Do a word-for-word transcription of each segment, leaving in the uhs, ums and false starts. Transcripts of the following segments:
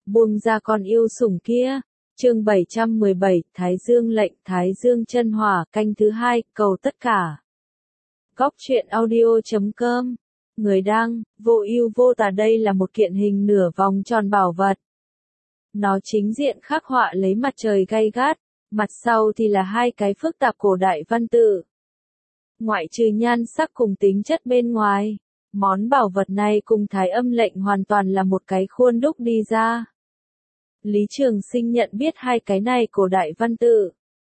buông ra con yêu sủng kia. Chương bảy trăm mười bảy, Thái Dương lệnh, Thái Dương chân hỏa, canh thứ hai, cầu tất cả. Góc truyện audio chấm com. Người đăng, vô ưu vô tà. Đây là một kiện hình nửa vòng tròn bảo vật. Nó chính diện khắc họa lấy mặt trời gay gắt, mặt sau thì là hai cái phức tạp cổ đại văn tự. Ngoại trừ nhan sắc cùng tính chất bên ngoài, món bảo vật này cùng Thái Âm lệnh hoàn toàn là một cái khuôn đúc đi ra. Lý Trường Sinh nhận biết hai cái này cổ đại văn tự.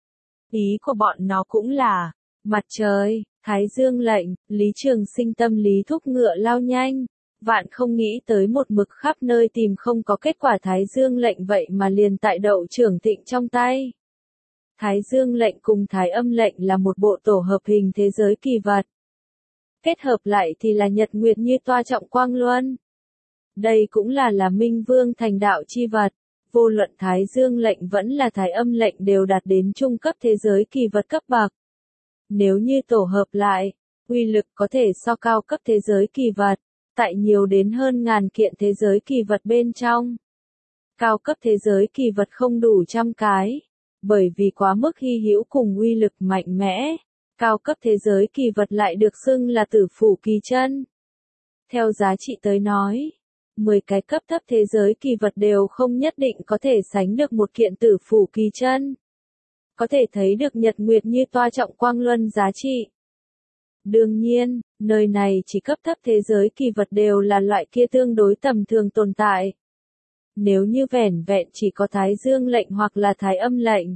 Ý của bọn nó cũng là mặt trời, Thái Dương lệnh. Lý Trường Sinh tâm lý thúc ngựa lao nhanh, vạn không nghĩ tới một mực khắp nơi tìm không có kết quả Thái Dương lệnh vậy mà liền tại Đậu Trưởng Thịnh trong tay. Thái Dương lệnh cùng Thái Âm lệnh là một bộ tổ hợp hình thế giới kỳ vật. Kết hợp lại thì là nhật nguyệt như toa trọng quang luân. Đây cũng là là Minh Vương thành đạo chi vật. Vô luận Thái Dương lệnh vẫn là Thái Âm lệnh đều đạt đến trung cấp thế giới kỳ vật cấp bậc. Nếu như tổ hợp lại, uy lực có thể so cao cấp thế giới kỳ vật, tại nhiều đến hơn ngàn kiện thế giới kỳ vật bên trong. Cao cấp thế giới kỳ vật không đủ trăm cái, bởi vì quá mức hy hữu cùng uy lực mạnh mẽ. Cao cấp thế giới kỳ vật lại được xưng là tử phủ kỳ chân. Theo giá trị tới nói, mười cái cấp thấp thế giới kỳ vật đều không nhất định có thể sánh được một kiện tử phủ kỳ chân. Có thể thấy được nhật nguyệt như toa trọng quang luân giá trị. Đương nhiên, nơi này chỉ cấp thấp thế giới kỳ vật đều là loại kia tương đối tầm thường tồn tại. Nếu như vẻn vẹn chỉ có Thái Dương lệnh hoặc là Thái Âm lệnh,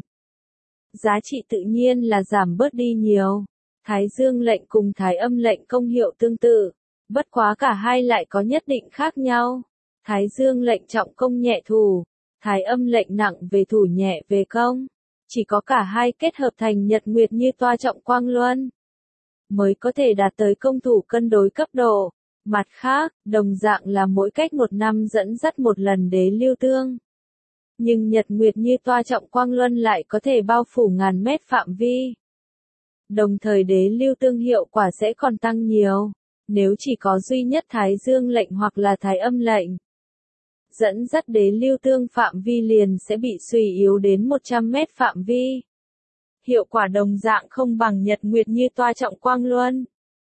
giá trị tự nhiên là giảm bớt đi nhiều. Thái Dương lệnh cùng Thái Âm lệnh công hiệu tương tự, bất quá cả hai lại có nhất định khác nhau. Thái Dương lệnh trọng công nhẹ thủ, Thái Âm lệnh nặng về thủ nhẹ về công. Chỉ có cả hai kết hợp thành nhật nguyệt như toa trọng quang luân, mới có thể đạt tới công thủ cân đối cấp độ. Mặt khác, đồng dạng là mỗi cách một năm dẫn dắt một lần đế lưu tương. Nhưng nhật nguyệt như toa trọng quang luân lại có thể bao phủ ngàn mét phạm vi. Đồng thời đế lưu tương hiệu quả sẽ còn tăng nhiều, nếu chỉ có duy nhất Thái Dương lệnh hoặc là Thái Âm lệnh. Dẫn dắt đế lưu tương phạm vi liền sẽ bị suy yếu đến một trăm mét phạm vi. Hiệu quả đồng dạng không bằng nhật nguyệt như toa trọng quang luân.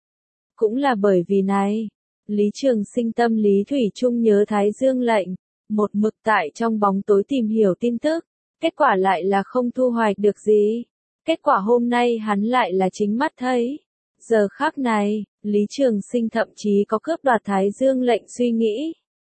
Cũng là bởi vì này, Lý Trường Sinh tâm lý thủy chung nhớ Thái Dương lệnh, một mực tại trong bóng tối tìm hiểu tin tức, kết quả lại là không thu hoạch được gì. Kết quả hôm nay hắn lại là chính mắt thấy. Giờ khắc này, Lý Trường Sinh thậm chí có cướp đoạt Thái Dương lệnh suy nghĩ.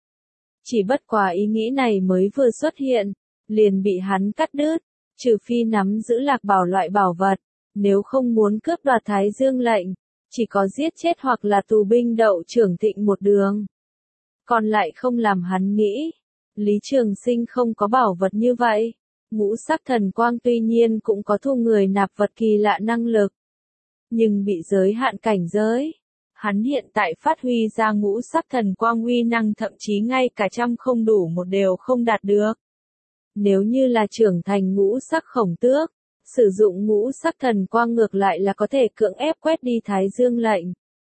Chỉ bất quá ý nghĩ này mới vừa xuất hiện, liền bị hắn cắt đứt, trừ phi nắm giữ lạc bảo loại bảo vật, nếu không muốn cướp đoạt Thái Dương lệnh, chỉ có giết chết hoặc là tù binh Đậu Trưởng Thịnh một đường. Còn lại không làm hắn nghĩ, Lý Trường Sinh không có bảo vật như vậy. Ngũ sắc thần quang tuy nhiên cũng có thu người nạp vật kỳ lạ năng lực, nhưng bị giới hạn cảnh giới. Hắn hiện tại phát huy ra ngũ sắc thần quang uy năng thậm chí ngay cả trăm không đủ một đều không đạt được. Nếu như là trưởng thành ngũ sắc khổng tước, sử dụng ngũ sắc thần quang ngược lại là có thể cưỡng ép quét đi Thái Dương lệnh.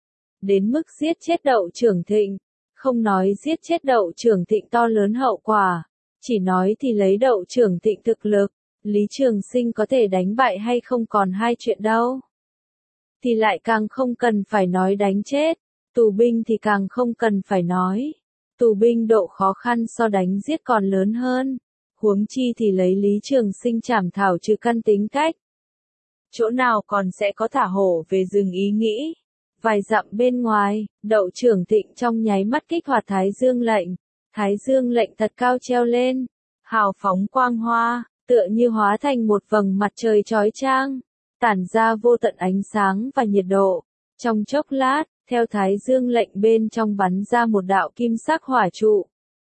Đến mức giết chết Đậu Trưởng Thịnh, không nói giết chết Đậu Trưởng Thịnh to lớn hậu quả, chỉ nói thì lấy Đậu Trưởng Thịnh thực lực, Lý Trường Sinh có thể đánh bại hay không còn hai chuyện đâu. Thì lại càng không cần phải nói đánh chết, tù binh thì càng không cần phải nói. Tù binh độ khó khăn so đánh giết còn lớn hơn, huống chi thì lấy Lý Trường Sinh trảm thảo trừ căn tính cách. Chỗ nào còn sẽ có thả hổ về rừng ý nghĩ. Vài dặm bên ngoài, Đậu Trưởng Thịnh trong nháy mắt kích hoạt Thái Dương lệnh. Thái Dương lệnh thật cao treo lên, hào phóng quang hoa, tựa như hóa thành một vầng mặt trời chói chang, tản ra vô tận ánh sáng và nhiệt độ. Trong chốc lát, theo Thái Dương lệnh bên trong bắn ra một đạo kim sắc hỏa trụ.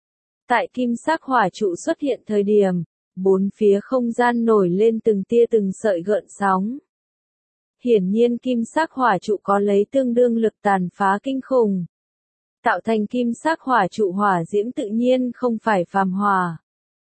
Tại kim sắc hỏa trụ xuất hiện thời điểm, bốn phía không gian nổi lên từng tia từng sợi gợn sóng. Hiển nhiên kim sắc hỏa trụ có lấy tương đương lực tàn phá kinh khủng. Tạo thành kim sắc hỏa trụ hỏa diễm tự nhiên không phải phàm hỏa,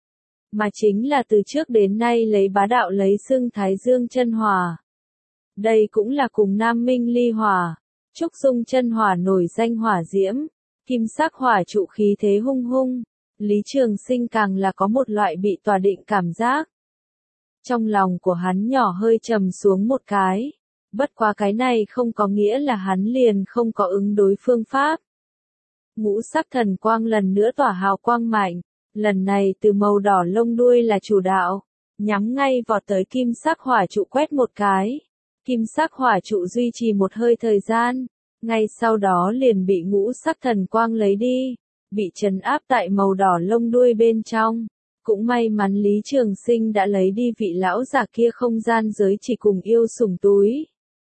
mà chính là từ trước đến nay lấy bá đạo lấy xưng Thái Dương chân hỏa. Đây cũng là cùng Nam Minh ly hỏa, Trúc Dung chân hỏa nổi danh hỏa diễm. Kim sắc hỏa trụ khí thế hung hung, Lý Trường Sinh càng là có một loại bị tỏa định cảm giác. Trong lòng của hắn nhỏ hơi trầm xuống một cái. Bất quá cái này không có nghĩa là hắn liền không có ứng đối phương pháp. Ngũ sắc thần quang lần nữa tỏa hào quang mạnh, lần này từ màu đỏ lông đuôi là chủ đạo, nhắm ngay vọt tới kim sắc hỏa trụ quét một cái. Kim sắc hỏa trụ duy trì một hơi thời gian, ngay sau đó liền bị ngũ sắc thần quang lấy đi, bị trấn áp tại màu đỏ lông đuôi bên trong. Cũng may mắn Lý Trường Sinh đã lấy đi vị lão già kia không gian giới chỉ cùng yêu sủng túi.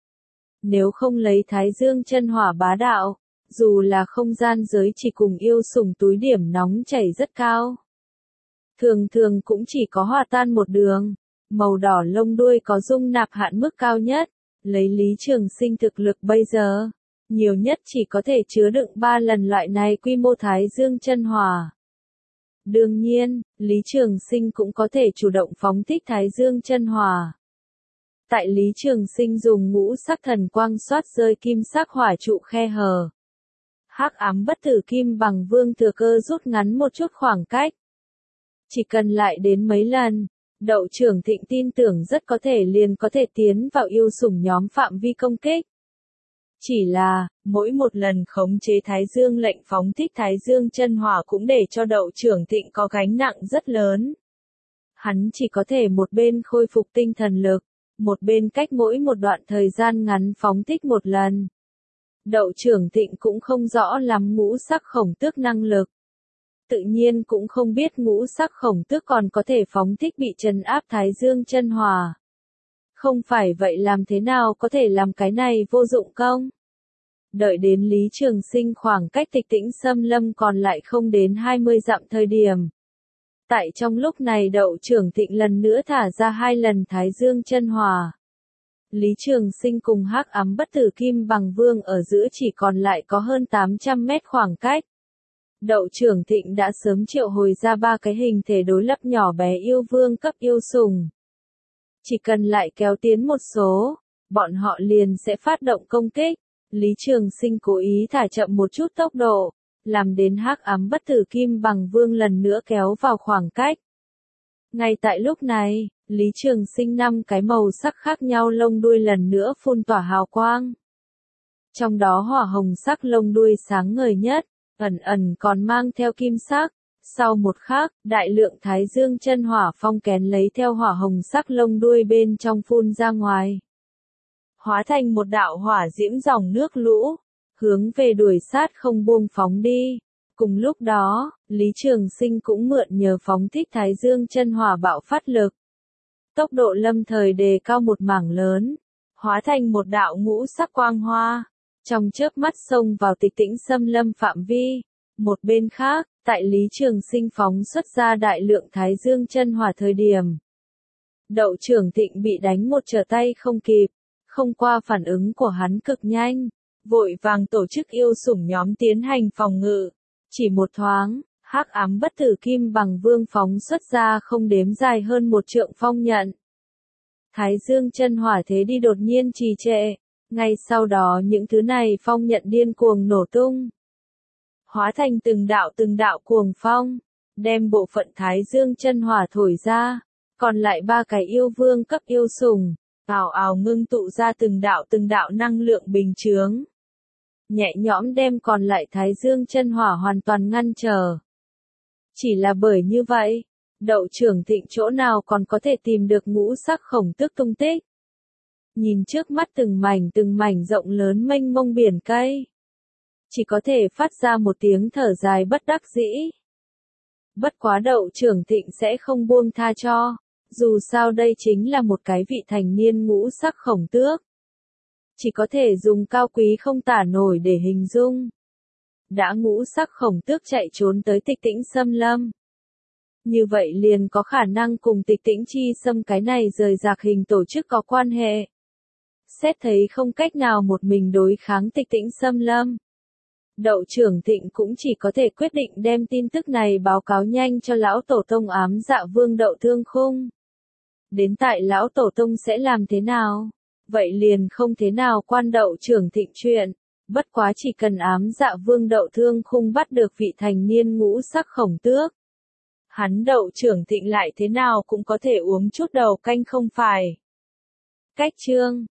Nếu không lấy Thái Dương chân hỏa bá đạo, dù là không gian giới chỉ cùng yêu sủng túi điểm nóng chảy rất cao. Thường thường cũng chỉ có hòa tan một đường, màu đỏ lông đuôi có dung nạp hạn mức cao nhất, lấy Lý Trường Sinh thực lực bây giờ, nhiều nhất chỉ có thể chứa đựng ba lần loại này quy mô Thái Dương chân hỏa. Đương nhiên, Lý Trường Sinh cũng có thể chủ động phóng thích Thái Dương chân hỏa. Tại Lý Trường Sinh dùng ngũ sắc thần quang xoát rơi kim sắc hỏa trụ khe hở. Hắc ám bất tử kim bằng vương thừa cơ rút ngắn một chút khoảng cách. Chỉ cần lại đến mấy lần, Đậu Trưởng Thịnh tin tưởng rất có thể liền có thể tiến vào yêu sủng nhóm phạm vi công kích. Chỉ là, mỗi một lần khống chế Thái Dương lệnh phóng thích Thái Dương chân hỏa cũng để cho Đậu Trưởng Thịnh có gánh nặng rất lớn. Hắn chỉ có thể một bên khôi phục tinh thần lực, một bên cách mỗi một đoạn thời gian ngắn phóng thích một lần. Đậu Trưởng Thịnh cũng không rõ lắm ngũ sắc khổng tước năng lực. Tự nhiên cũng không biết ngũ sắc khổng tước còn có thể phóng thích bị trấn áp Thái Dương chân hỏa. Không phải vậy làm thế nào có thể làm cái này vô dụng công? Đợi đến Lý Trường Sinh khoảng cách Tịch Tĩnh Xâm Lâm còn lại không đến hai mươi dặm thời điểm. Tại trong lúc này Đậu Trưởng Thịnh lần nữa thả ra hai lần Thái Dương chân hỏa. Lý Trường Sinh cùng Hắc ám bất tử kim bằng vương ở giữa chỉ còn lại có hơn tám trăm mét khoảng cách. Đậu Trưởng Thịnh đã sớm triệu hồi ra ba cái hình thể đối lập nhỏ bé yêu vương cấp yêu sủng. Chỉ cần lại kéo tiến một số, bọn họ liền sẽ phát động công kích. Lý Trường Sinh cố ý thả chậm một chút tốc độ, làm đến Hắc ám bất tử kim bằng vương lần nữa kéo vào khoảng cách. Ngay tại lúc này, Lý Trường Sinh năm cái màu sắc khác nhau lông đuôi lần nữa phun tỏa hào quang. Trong đó hỏa hồng sắc lông đuôi sáng ngời nhất, ẩn ẩn còn mang theo kim sắc. Sau một khắc, đại lượng Thái Dương chân hỏa phong kén lấy theo hỏa hồng sắc lông đuôi bên trong phun ra ngoài. Hóa thành một đạo hỏa diễm dòng nước lũ, hướng về đuổi sát không buông phóng đi. Cùng lúc đó, Lý Trường Sinh cũng mượn nhờ phóng thích Thái Dương chân hỏa bạo phát lực. Tốc độ lâm thời đề cao một mảng lớn, hóa thành một đạo ngũ sắc quang hoa, trong chớp mắt xông vào Tịch Tĩnh Xâm Lâm phạm vi. Một bên khác, tại Lý Trường Sinh phóng xuất ra đại lượng Thái Dương chân hỏa thời điểm. Đậu Trưởng Thịnh bị đánh một trở tay không kịp, không qua phản ứng của hắn cực nhanh, vội vàng tổ chức yêu sủng nhóm tiến hành phòng ngự. Chỉ một thoáng, Hắc ám bất tử kim bằng vương phóng xuất ra không đếm dài hơn một trượng phong nhận. Thái Dương chân hỏa thế đi đột nhiên trì trệ, ngay sau đó những thứ này phong nhận điên cuồng nổ tung. Hóa thành từng đạo từng đạo cuồng phong, đem bộ phận Thái Dương chân hỏa thổi ra, còn lại ba cái yêu vương cấp yêu sủng, ào ào ngưng tụ ra từng đạo từng đạo năng lượng bình chướng. Nhẹ nhõm đem còn lại Thái Dương chân hỏa hoàn toàn ngăn trở. Chỉ là bởi như vậy, Đậu Trưởng Thịnh chỗ nào còn có thể tìm được ngũ sắc khổng tước tung tích. Nhìn trước mắt từng mảnh từng mảnh rộng lớn mênh mông biển cây, chỉ có thể phát ra một tiếng thở dài bất đắc dĩ. Bất quá Đậu Trưởng Thịnh sẽ không buông tha cho, dù sao đây chính là một cái vị thành niên ngũ sắc khổng tước. Chỉ có thể dùng cao quý không tả nổi để hình dung. Đã ngũ sắc khổng tước chạy trốn tới Tịch Tĩnh Xâm Lâm. Như vậy liền có khả năng cùng Tịch Tĩnh Chi Xâm cái này rời rạc hình tổ chức có quan hệ. Xét thấy không cách nào một mình đối kháng Tịch Tĩnh Xâm Lâm. Đậu Trưởng Thịnh cũng chỉ có thể quyết định đem tin tức này báo cáo nhanh cho lão tổ tông ám dạ vương Đậu Thương Khung. Đến tại lão tổ tông sẽ làm thế nào? Vậy liền không thế nào quan Đậu Trưởng Thịnh chuyện. Bất quá chỉ cần ám dạ vương Đậu Thương Khung bắt được vị thành niên ngũ sắc khổng tước, Hắn Đậu trưởng Thịnh lại thế nào cũng có thể uống chút đầu canh không phải. Cách chương